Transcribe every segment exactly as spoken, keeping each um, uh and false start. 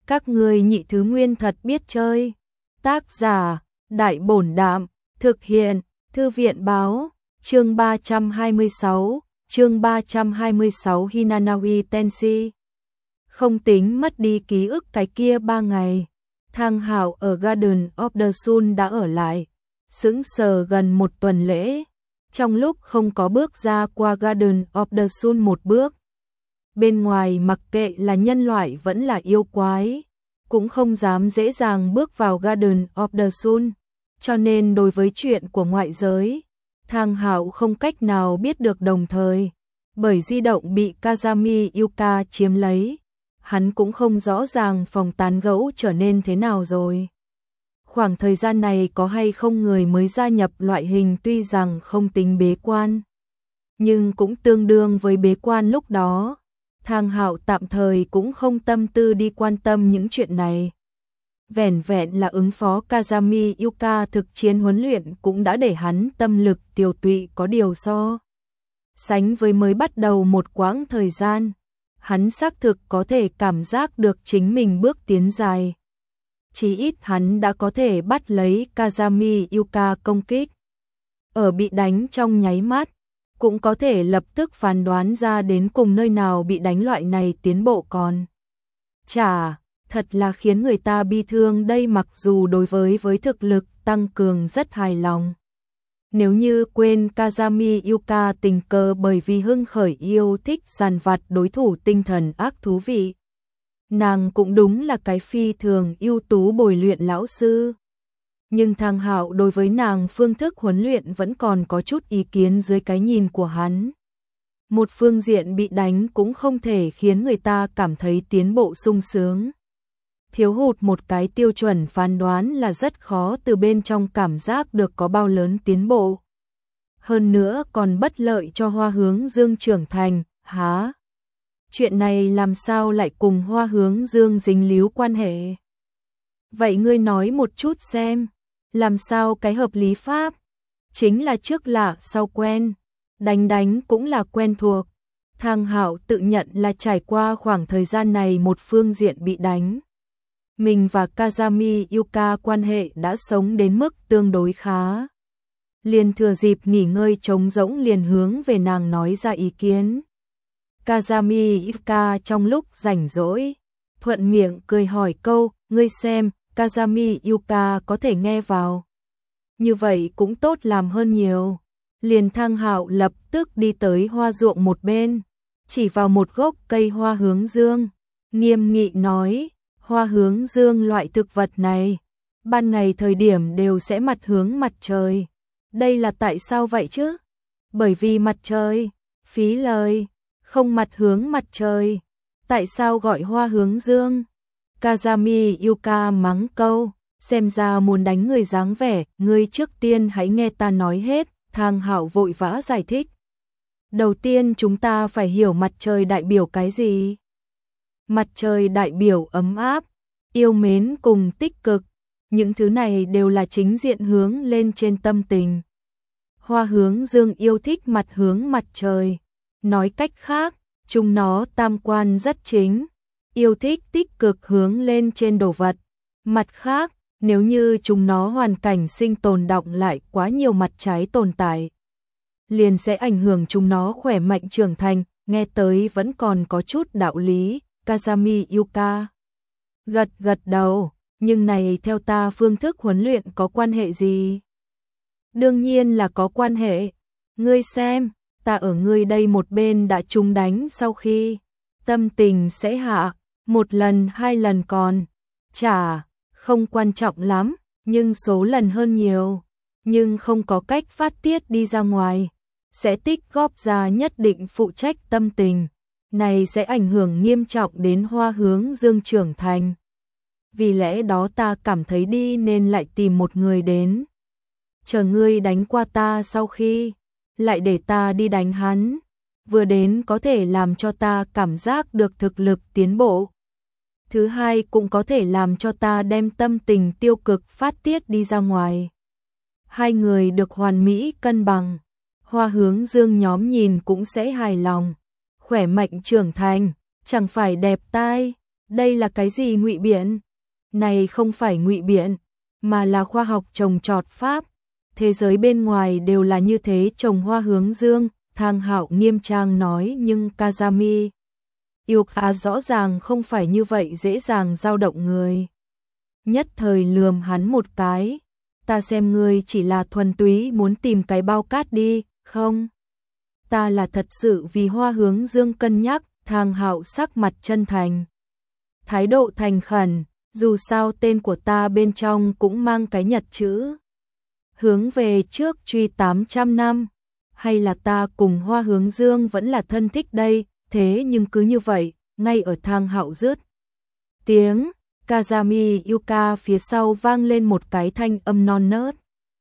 Các ngươi nhị thứ nguyên thật biết chơi. Tác giả, Đại Bổn Đạm, thực hiện, Thư viện Báo, chương ba trăm hai mươi sáu, chương ba trăm hai mươi sáu Hinanawi Tenshi. Không tính mất đi ký ức cái kia ba ngày, Thang Hạo ở Garden of the Sun đã ở lại, sững sờ gần một tuần lễ, trong lúc không có bước ra qua Garden of the Sun một bước. Bên ngoài mặc kệ là nhân loại vẫn là yêu quái, cũng không dám dễ dàng bước vào Garden of the Sun, cho nên đối với chuyện của ngoại giới, Thang Hạo không cách nào biết được đồng thời, bởi di động bị Kazami Yuka chiếm lấy, hắn cũng không rõ ràng phòng tán gẫu trở nên thế nào rồi. Khoảng thời gian này có hay không người mới gia nhập loại hình tuy rằng không tính bế quan, nhưng cũng tương đương với bế quan lúc đó. Thang Hạo tạm thời cũng không tâm tư đi quan tâm những chuyện này. Vẻn vẹn là ứng phó Kazami Yuka thực chiến huấn luyện cũng đã để hắn tâm lực tiêu tụy có điều so. Sánh với mới bắt đầu một quãng thời gian, hắn xác thực có thể cảm giác được chính mình bước tiến dài. Chí ít hắn đã có thể bắt lấy Kazami Yuka công kích. Ở bị đánh trong nháy mắt, cũng có thể lập tức phán đoán ra đến cùng nơi nào bị đánh loại này tiến bộ còn. Chà, thật là khiến người ta bi thương đây, mặc dù đối với với thực lực tăng cường rất hài lòng. Nếu như quên Kazami Yuka tình cờ bởi vì hưng khởi yêu thích dằn vặt đối thủ tinh thần ác thú vị. Nàng cũng đúng là cái phi thường ưu tú bồi luyện lão sư. Nhưng Thang Hạo đối với nàng phương thức huấn luyện vẫn còn có chút ý kiến dưới cái nhìn của hắn. Một phương diện bị đánh cũng không thể khiến người ta cảm thấy tiến bộ sung sướng. Thiếu hụt một cái tiêu chuẩn phán đoán là rất khó từ bên trong cảm giác được có bao lớn tiến bộ. Hơn nữa còn bất lợi cho Hoa Hướng Dương trưởng thành, há? Chuyện này làm sao lại cùng Hoa Hướng Dương dính líu quan hệ? Vậy ngươi nói một chút xem, làm sao cái hợp lý pháp? Chính là trước lạ sau quen, đánh đánh cũng là quen thuộc. Thang Hạo tự nhận là trải qua khoảng thời gian này một phương diện bị đánh. Mình và Kazami Yuka quan hệ đã sống đến mức tương đối khá. Liền thừa dịp nghỉ ngơi trống rỗng liền hướng về nàng nói ra ý kiến. Kazami Yuka trong lúc rảnh rỗi, thuận miệng cười hỏi câu, ngươi xem, Kazami Yuka có thể nghe vào. Như vậy cũng tốt làm hơn nhiều. Liền Thang Hạo lập tức đi tới hoa ruộng một bên, chỉ vào một gốc cây hoa hướng dương, nghiêm nghị nói, hoa hướng dương loại thực vật này, ban ngày thời điểm đều sẽ mặt hướng mặt trời. Đây là tại sao vậy chứ? Bởi vì mặt trời, phí lời, không mặt hướng mặt trời. Tại sao gọi hoa hướng dương? Kazami Yuka mắng câu, xem ra muốn đánh người dáng vẻ, ngươi trước tiên hãy nghe ta nói hết. Thang Hạo vội vã giải thích. Đầu tiên chúng ta phải hiểu mặt trời đại biểu cái gì? Mặt trời đại biểu ấm áp, yêu mến cùng tích cực. Những thứ này đều là chính diện hướng lên trên tâm tình. Hoa hướng dương yêu thích mặt hướng mặt trời. Nói cách khác, chúng nó tam quan rất chính, yêu thích tích cực hướng lên trên đồ vật. Mặt khác, nếu như chúng nó hoàn cảnh sinh tồn đọng lại quá nhiều mặt trái tồn tại, liền sẽ ảnh hưởng chúng nó khỏe mạnh trưởng thành, nghe tới vẫn còn có chút đạo lý. Kazami Yuka gật gật đầu, nhưng này theo ta phương thức huấn luyện có quan hệ gì? Đương nhiên là có quan hệ. Ngươi xem, ta ở ngươi đây một bên đã trúng đánh sau khi tâm tình sẽ hạ, một lần hai lần còn, chả, không quan trọng lắm, nhưng số lần hơn nhiều, nhưng không có cách phát tiết đi ra ngoài, sẽ tích góp ra nhất định phụ trách tâm tình, này sẽ ảnh hưởng nghiêm trọng đến hoa hướng dương trưởng thành. Vì lẽ đó ta cảm thấy đi nên lại tìm một người đến. Chờ ngươi đánh qua ta sau khi, lại để ta đi đánh hắn, vừa đến có thể làm cho ta cảm giác được thực lực tiến bộ. Thứ hai cũng có thể làm cho ta đem tâm tình tiêu cực phát tiết đi ra ngoài. Hai người được hoàn mỹ cân bằng, hoa hướng dương nhóm nhìn cũng sẽ hài lòng, khỏe mạnh trưởng thành, chẳng phải đẹp tai. Đây là cái gì ngụy biện? Này không phải ngụy biện, mà là khoa học trồng trọt pháp. Thế giới bên ngoài đều là như thế trồng hoa hướng dương, Thang Hạo nghiêm trang nói, nhưng Kazami Yuka rõ ràng không phải như vậy dễ dàng dao động người. Nhất thời lườm hắn một cái, ta xem ngươi chỉ là thuần túy muốn tìm cái bao cát đi, không? Ta là thật sự vì hoa hướng dương cân nhắc, Thang Hạo sắc mặt chân thành. Thái độ thành khẩn, dù sao tên của ta bên trong cũng mang cái nhật chữ. Hướng về trước truy tám trăm năm, hay là ta cùng hoa hướng dương vẫn là thân thích đây, thế nhưng cứ như vậy, ngay ở Thang Hạo rứt tiếng, Kazami Yuka phía sau vang lên một cái thanh âm non nớt.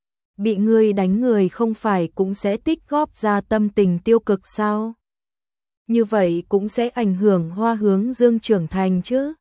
Bị ngươi đánh người không phải cũng sẽ tích góp ra tâm tình tiêu cực sao? Như vậy cũng sẽ ảnh hưởng hoa hướng dương trưởng thành chứ?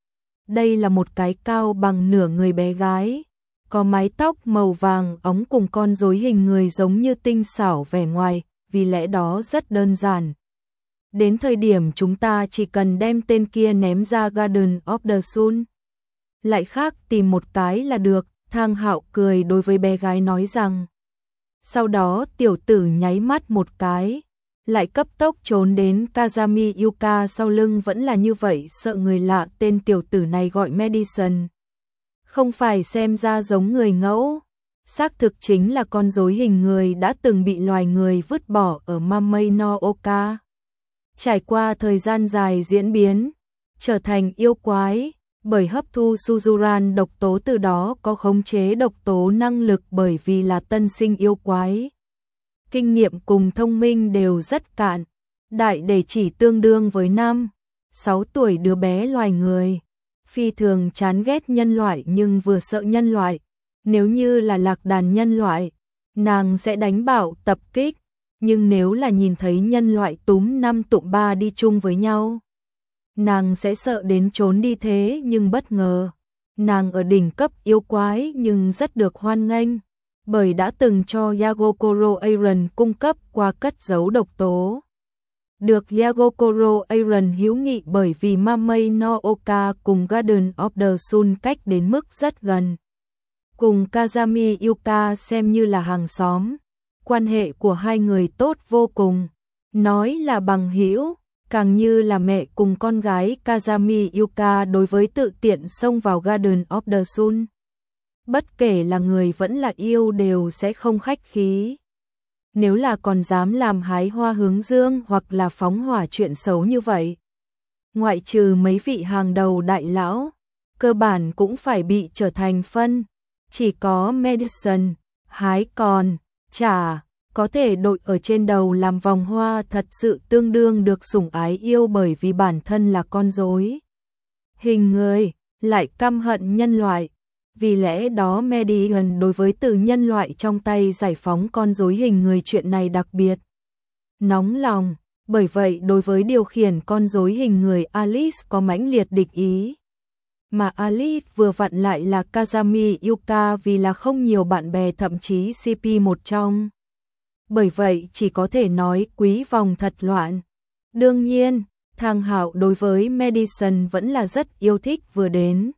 Đây là một cái cao bằng nửa người bé gái, có mái tóc màu vàng óng cùng con rối hình người giống như tinh xảo vẻ ngoài, vì lẽ đó rất đơn giản. Đến thời điểm chúng ta chỉ cần đem tên kia ném ra Garden of the Sun. Lại khác tìm một cái là được, Thang Hạo cười đối với bé gái nói rằng. Sau đó tiểu tử nháy mắt một cái, lại cấp tốc trốn đến Kazami Yuka sau lưng, vẫn là như vậy sợ người lạ, tên tiểu tử này gọi Madison. Không phải xem ra giống người ngẫu, xác thực chính là con rối hình người đã từng bị loài người vứt bỏ ở Mamei no Oka. Trải qua thời gian dài diễn biến, trở thành yêu quái, bởi hấp thu Suzuran độc tố, từ đó có khống chế độc tố năng lực, bởi vì là tân sinh yêu quái. Kinh nghiệm cùng thông minh đều rất cạn, đại để chỉ tương đương với năm, sáu tuổi đứa bé loài người. Phi thường chán ghét nhân loại nhưng vừa sợ nhân loại, nếu như là lạc đàn nhân loại, nàng sẽ đánh bạo tập kích, nhưng nếu là nhìn thấy nhân loại túm năm tụm ba đi chung với nhau, nàng sẽ sợ đến trốn đi. Thế nhưng bất ngờ, nàng ở đỉnh cấp yêu quái nhưng rất được hoan nghênh, bởi đã từng cho Yagokoro Aaron cung cấp qua cất giấu độc tố. Được Yagokoro Aaron hữu nghị, bởi vì Mamei no Oka cùng Garden of the Sun cách đến mức rất gần. Cùng Kazami Yuka xem như là hàng xóm, quan hệ của hai người tốt vô cùng, nói là bằng hữu, càng như là mẹ cùng con gái. Kazami Yuka đối với tự tiện xông vào Garden of the Sun, bất kể là người vẫn là yêu đều sẽ không khách khí. Nếu là còn dám làm hái hoa hướng dương hoặc là phóng hỏa chuyện xấu như vậy, ngoại trừ mấy vị hàng đầu đại lão, cơ bản cũng phải bị trở thành phân. Chỉ có Madison, hái còn, chả, có thể đội ở trên đầu làm vòng hoa, thật sự tương đương được sủng ái yêu, bởi vì bản thân là con rối hình người, lại căm hận nhân loại. Vì lẽ đó Madison đối với từ nhân loại trong tay giải phóng con rối hình người chuyện này đặc biệt nóng lòng, bởi vậy đối với điều khiển con rối hình người Alice có mãnh liệt địch ý. Mà Alice vừa vặn lại là Kazami Yuka, vì là không nhiều bạn bè, thậm chí xê pê một trong. Bởi vậy chỉ có thể nói quý vòng thật loạn. Đương nhiên, Thang Hạo đối với Madison vẫn là rất yêu thích. Vừa đến,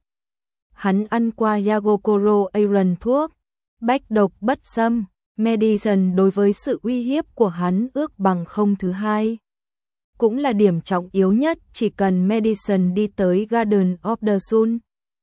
hắn ăn qua Yagokoro Aaron thuốc bách độc bất xâm, Madison đối với sự uy hiếp của hắn ước bằng không thứ hai. Cũng là điểm trọng yếu nhất, chỉ cần Madison đi tới Garden of the Sun,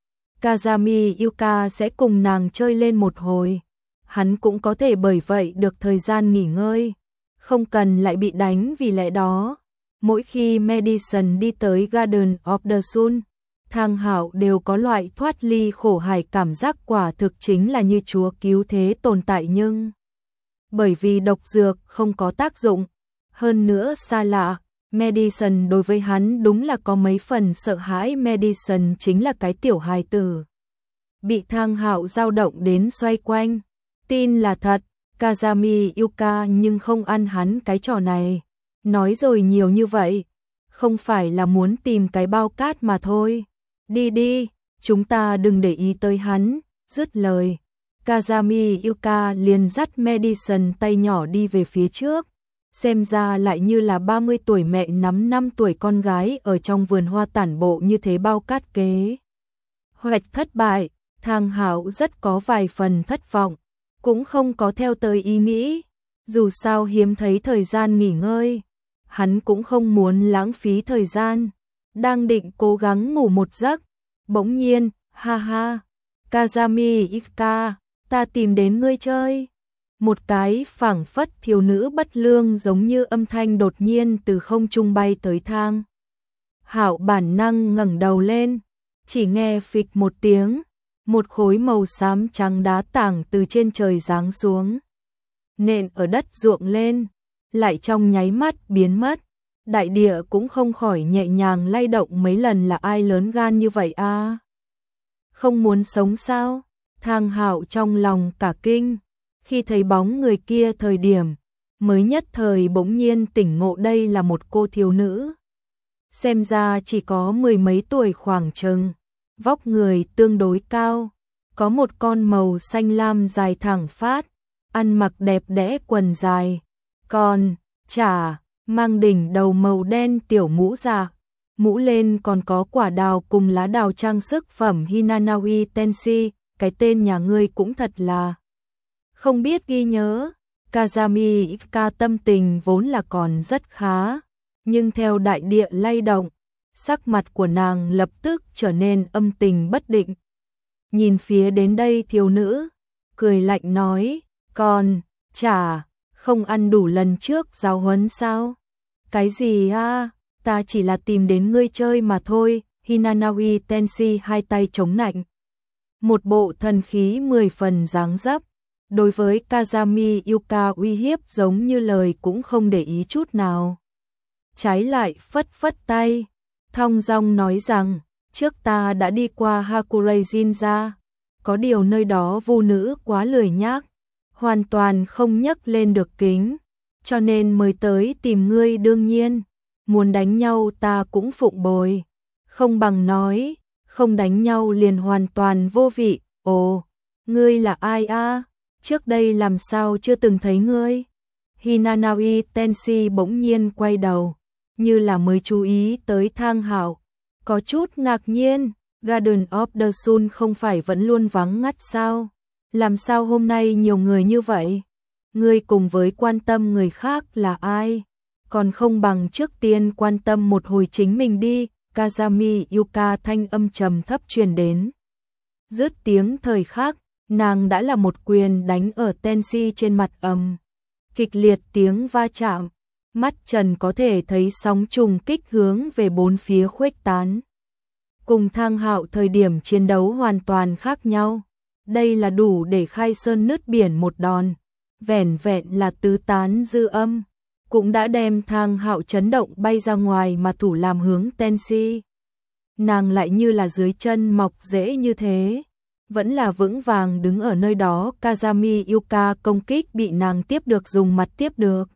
Kazami Yuka sẽ cùng nàng chơi lên một hồi. Hắn cũng có thể bởi vậy được thời gian nghỉ ngơi, không cần lại bị đánh. Vì lẽ đó, mỗi khi Madison đi tới Garden of the Sun, Thang Hạo đều có loại thoát ly khổ hải cảm giác, quả thực chính là như chúa cứu thế tồn tại. Nhưng bởi vì độc dược không có tác dụng, hơn nữa xa lạ, Madison đối với hắn đúng là có mấy phần sợ hãi. Madison chính là cái tiểu hài tử bị Thang Hạo dao động đến xoay quanh. Tin là thật, Kazami Yuka nhưng không ăn hắn cái trò này. Nói rồi nhiều như vậy, không phải là muốn tìm cái bao cát mà thôi. Đi đi, chúng ta đừng để ý tới hắn. Dứt lời, Kazami Yuka liền dắt Madison tay nhỏ đi về phía trước. xem ra lại như là ba mươi tuổi mẹ nắm năm tuổi con gái ở trong vườn hoa tản bộ như thế bao cát kế. Hoạch thất bại, Thang Hạo rất có vài phần thất vọng, cũng không có theo tới ý nghĩ, dù sao hiếm thấy thời gian nghỉ ngơi, hắn cũng không muốn lãng phí thời gian, đang định cố gắng ngủ một giấc, bỗng nhiên, ha ha, Kazami Ika, ta tìm đến ngươi chơi. Một cái phảng phất thiếu nữ bất lương giống như âm thanh đột nhiên từ không trung bay tới Thang Hạo bản năng ngẩng đầu lên, chỉ nghe phịch một tiếng, một khối màu xám trắng đá tảng từ trên trời giáng xuống, nện ở đất ruộng lên, lại trong nháy mắt biến mất. Đại địa cũng không khỏi nhẹ nhàng lay động mấy lần. Là ai lớn gan như vậy a? À? Không muốn sống sao? Thang Hạo trong lòng cả kinh, khi thấy bóng người kia thời điểm, mới nhất thời bỗng nhiên tỉnh ngộ đây là một cô thiếu nữ. Xem ra chỉ có mười mấy tuổi khoảng chừng, vóc người tương đối cao, có một con màu xanh lam dài thẳng phát, ăn mặc đẹp đẽ quần dài, còn chả mang đỉnh đầu màu đen tiểu mũ dạ, mũ lên còn có quả đào cùng lá đào trang sức phẩm Hinanawi Tenshi, cái tên nhà ngươi cũng thật là không biết ghi nhớ. Kazami Ika tâm tình vốn là còn rất khá, nhưng theo đại địa lay động, sắc mặt của nàng lập tức trở nên âm tình bất định. Nhìn phía đến đây thiếu nữ, cười lạnh nói, còn chả không ăn đủ lần trước giáo huấn sao? Cái gì a? Ta chỉ là tìm đến ngươi chơi mà thôi. Hinanawi Tenshi hai tay chống nạnh, một bộ thần khí mười phần dáng dấp, đối với Kazami Yuka uy hiếp giống như lời cũng không để ý chút nào. Trái lại phất phất tay, thong dong nói rằng, trước ta đã đi qua Hakurei Jinja, có điều nơi đó vu nữ quá lười nhác, hoàn toàn không nhấc lên được kính, cho nên mới tới tìm ngươi. Đương nhiên, muốn đánh nhau ta cũng phụng bồi, không bằng nói, không đánh nhau liền hoàn toàn vô vị. Ồ, ngươi là ai a? Trước đây làm sao chưa từng thấy ngươi? Hinanawi Tenshi bỗng nhiên quay đầu, như là mới chú ý tới Thang Hạo, có chút ngạc nhiên. Garden of the Sun không phải vẫn luôn vắng ngắt sao? Làm sao hôm nay nhiều người như vậy? Ngươi cùng với quan tâm người khác là ai? Còn không bằng trước tiên quan tâm một hồi chính mình đi. Kazami Yuka thanh âm trầm thấp truyền đến. Dứt tiếng thời khắc, nàng đã là một quyền đánh ở Tenshi trên mặt. Ầm, kịch liệt tiếng va chạm, mắt Trần có thể thấy sóng trùng kích hướng về bốn phía khuếch tán. Cùng Thang Hạo thời điểm chiến đấu hoàn toàn khác nhau, đây là đủ để khai sơn nứt biển một đòn, vẻn vẹn là tứ tán dư âm, cũng đã đem Thang Hạo chấn động bay ra ngoài mà thủ làm hướng Tenshi. Nàng lại như là dưới chân mọc rễ như thế, vẫn là vững vàng đứng ở nơi đó. Kazami Yuka công kích bị nàng tiếp được, dùng mặt tiếp được,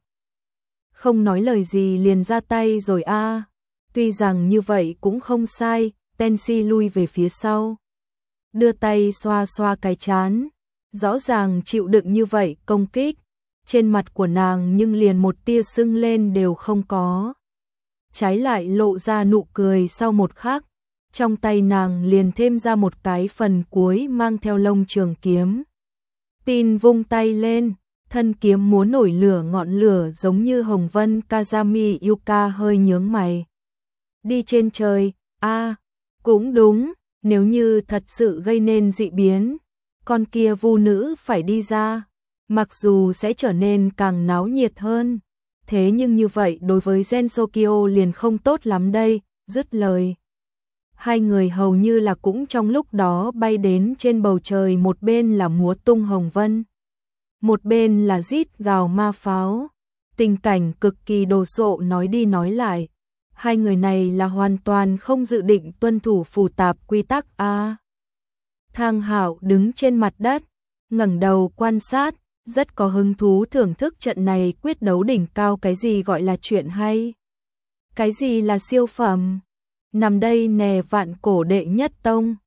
không nói lời gì liền ra tay rồi a. À. Tuy rằng như vậy cũng không sai. Tenshi lui về phía sau, đưa tay xoa xoa cái trán, rõ ràng chịu đựng như vậy công kích, trên mặt của nàng nhưng liền một tia sưng lên đều không có, trái lại lộ ra nụ cười sau một khắc, trong tay nàng liền thêm ra một cái phần cuối mang theo lông trường kiếm. Tin vung tay lên, thân kiếm múa nổi lửa, ngọn lửa giống như hồng vân. Kazami Yuka hơi nhướng mày. Đi trên trời, a à, cũng đúng, nếu như thật sự gây nên dị biến, con kia vu nữ phải đi ra, mặc dù sẽ trở nên càng náo nhiệt hơn, thế nhưng như vậy đối với Gensokyo liền không tốt lắm đây. Dứt lời, hai người hầu như là cũng trong lúc đó bay đến trên bầu trời, một bên là múa tung hồng vân, một bên là rít gào ma pháo, tình cảnh cực kỳ đồ sộ. Nói đi nói lại, hai người này là hoàn toàn không dự định tuân thủ phù tạp quy tắc a. À, Thang Hạo đứng trên mặt đất, ngẩng đầu quan sát, rất có hứng thú thưởng thức trận này quyết đấu đỉnh cao. Cái gì gọi là chuyện hay? Cái gì là siêu phẩm? Nằm đây nè, vạn cổ đệ nhất tông,